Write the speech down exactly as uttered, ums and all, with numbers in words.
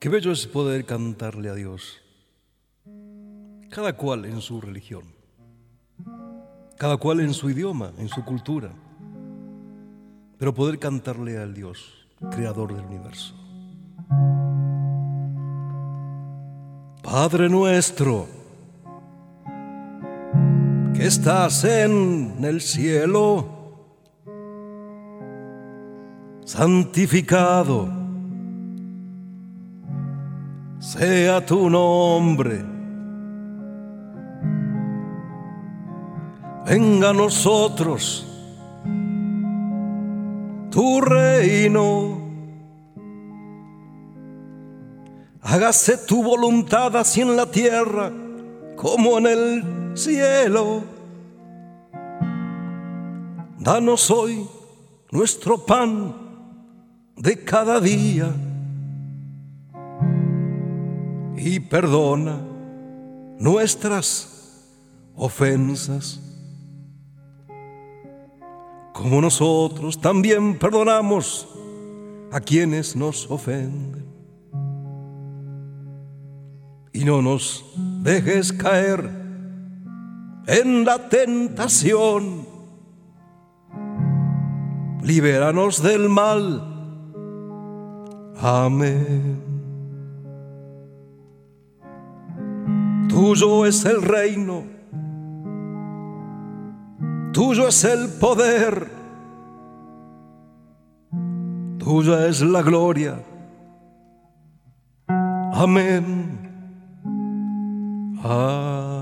Qué bello es poder cantarle a Dios, cada cual en su religión, cada cual en su idioma, en su cultura, pero poder cantarle al Dios, creador del universo. Padre nuestro, que estás en el cielo, santificado sea tu nombre. Venga a nosotros tu reino. Hágase tu voluntad así en la tierra como en el cielo. Danos hoy nuestro pan de cada día y perdona nuestras ofensas, como nosotros también perdonamos a quienes nos ofenden. Y no nos dejes caer en la tentación. Libéranos del mal. Amén. Tuyo es el reino, tuyo es el poder, tuya es la gloria. Amén. Amén.